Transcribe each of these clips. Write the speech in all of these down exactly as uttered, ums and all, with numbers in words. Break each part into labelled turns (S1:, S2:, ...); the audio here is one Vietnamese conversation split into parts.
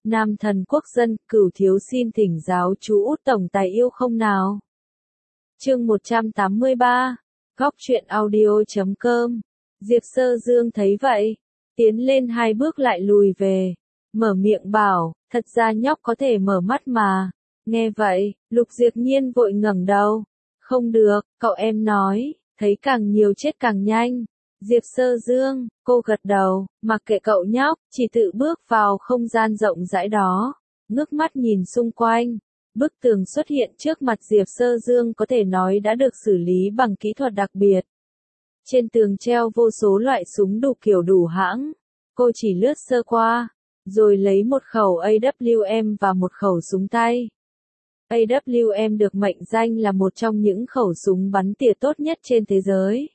S1: Nam thần quốc dân, Cửu thiếu xin thỉnh giáo chú Út tổng tài yêu không nào. Chương một trăm tám mươi ba, góc truyện audio chấm com. Diệp Sơ Dương thấy vậy, tiến lên hai bước lại lùi về, mở miệng bảo, thật ra nhóc có thể mở mắt mà. Nghe vậy, Lục Diệp Nhiên vội ngẩng đầu. Không được, cậu em nói, thấy càng nhiều chết càng nhanh. Diệp Sơ Dương, cô gật đầu, mặc kệ cậu nhóc, chỉ tự bước vào không gian rộng rãi đó, ngước mắt nhìn xung quanh. Bức tường xuất hiện trước mặt Diệp Sơ Dương có thể nói đã được xử lý bằng kỹ thuật đặc biệt. Trên tường treo vô số loại súng đủ kiểu đủ hãng. Cô chỉ lướt sơ qua, rồi lấy một khẩu A W M và một khẩu súng tay. A W M được mệnh danh là một trong những khẩu súng bắn tỉa tốt nhất trên thế giới.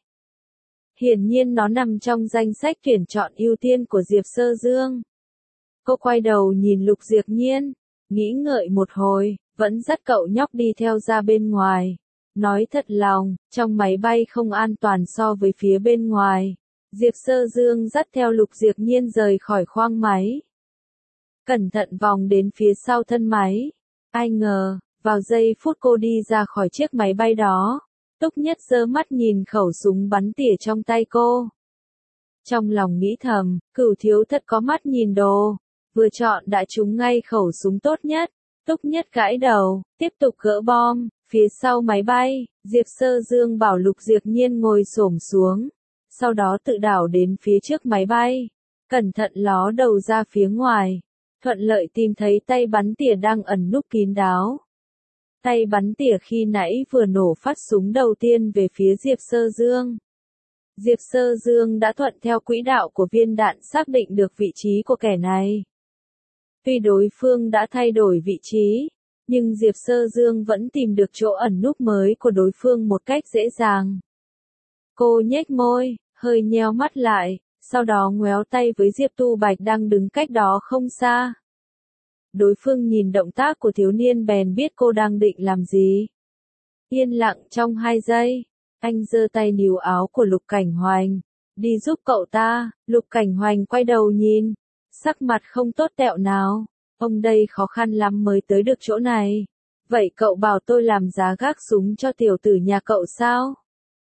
S1: Hiển nhiên nó nằm trong danh sách tuyển chọn ưu tiên của Diệp Sơ Dương. Cô quay đầu nhìn Lục Diệp Nhiên, nghĩ ngợi một hồi, vẫn dắt cậu nhóc đi theo ra bên ngoài. Nói thật lòng, trong máy bay không an toàn so với phía bên ngoài. Diệp Sơ Dương dắt theo Lục Diệp Nhiên rời khỏi khoang máy. Cẩn thận vòng đến phía sau thân máy. Ai ngờ, vào giây phút cô đi ra khỏi chiếc máy bay đó, Túc Nhất giơ mắt nhìn khẩu súng bắn tỉa trong tay cô. Trong lòng nghĩ thầm, Cửu thiếu thật có mắt nhìn đồ, vừa chọn đã trúng ngay khẩu súng tốt nhất. Túc Nhất gãi đầu, tiếp tục gỡ bom. Phía sau máy bay, Diệp Sơ Dương bảo Lục Diệp Nhiên ngồi xổm xuống, sau đó tự đảo đến phía trước máy bay, cẩn thận ló đầu ra phía ngoài, thuận lợi tìm thấy tay bắn tỉa đang ẩn núp kín đáo. Tay bắn tỉa khi nãy vừa nổ phát súng đầu tiên về phía Diệp Sơ Dương. Diệp Sơ Dương đã thuận theo quỹ đạo của viên đạn xác định được vị trí của kẻ này. Tuy đối phương đã thay đổi vị trí, nhưng Diệp Sơ Dương vẫn tìm được chỗ ẩn núp mới của đối phương một cách dễ dàng. Cô nhếch môi, hơi nheo mắt lại, sau đó ngoéo tay với Diệp Tu Bạch đang đứng cách đó không xa. Đối phương nhìn động tác của thiếu niên bèn biết cô đang định làm gì. Yên lặng trong hai giây, anh giơ tay níu áo của Lục Cảnh Hoành, đi giúp cậu ta. Lục Cảnh Hoành quay đầu nhìn, sắc mặt không tốt tẹo nào. Ông đây khó khăn lắm mới tới được chỗ này. Vậy cậu bảo tôi làm giá gác súng cho tiểu tử nhà cậu sao?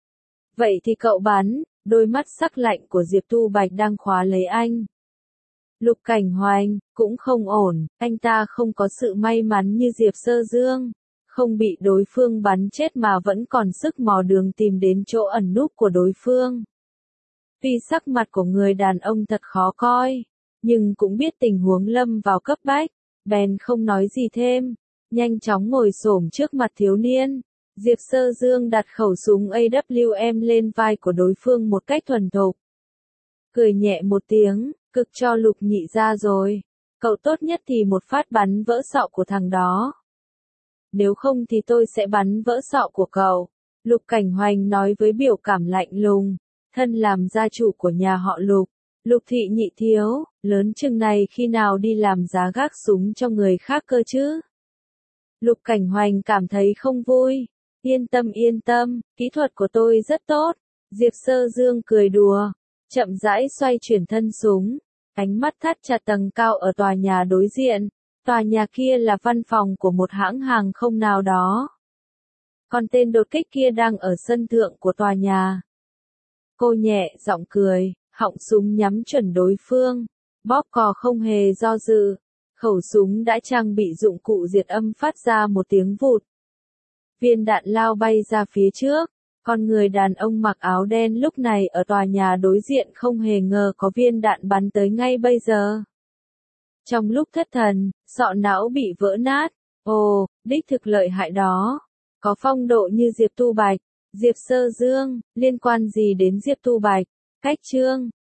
S1: Vậy thì cậu bắn. Đôi mắt sắc lạnh của Diệp Tu Bạch đang khóa lấy anh. Lục Cảnh Hoành, cũng không ổn, anh ta không có sự may mắn như Diệp Sơ Dương, không bị đối phương bắn chết mà vẫn còn sức mò đường tìm đến chỗ ẩn núp của đối phương. Tuy sắc mặt của người đàn ông thật khó coi, nhưng cũng biết tình huống lâm vào cấp bách, bèn không nói gì thêm, nhanh chóng ngồi xổm trước mặt thiếu niên. Diệp Sơ Dương đặt khẩu súng A W M lên vai của đối phương một cách thuần thục. Cười nhẹ một tiếng, cực cho Lục nhị ra rồi. Cậu tốt nhất thì một phát bắn vỡ sọ của thằng đó. Nếu không thì tôi sẽ bắn vỡ sọ của cậu. Lục Cảnh Hoành nói với biểu cảm lạnh lùng, thân làm gia chủ của nhà họ Lục. Lục thị nhị thiếu, lớn chừng này khi nào đi làm giá gác súng cho người khác cơ chứ? Lục Cảnh Hoành cảm thấy không vui. Yên tâm yên tâm, kỹ thuật của tôi rất tốt. Diệp Sơ Dương cười đùa, chậm rãi xoay chuyển thân súng, ánh mắt thắt chặt tầng cao ở tòa nhà đối diện. Tòa nhà kia là văn phòng của một hãng hàng không nào đó. Còn tên đột kích kia đang ở sân thượng của tòa nhà. Cô nhẹ giọng cười, họng súng nhắm chuẩn đối phương, bóp cò không hề do dự. Khẩu súng đã trang bị dụng cụ diệt âm phát ra một tiếng vụt. Viên đạn lao bay ra phía trước, con người đàn ông mặc áo đen lúc này ở tòa nhà đối diện không hề ngờ có viên đạn bắn tới ngay bây giờ. Trong lúc thất thần, sọ não bị vỡ nát. Ồ, đích thực lợi hại đó. Có phong độ như Diệp Tu Bạch. Diệp Sơ Dương, liên quan gì đến Diệp Tu Bạch? Cách chương.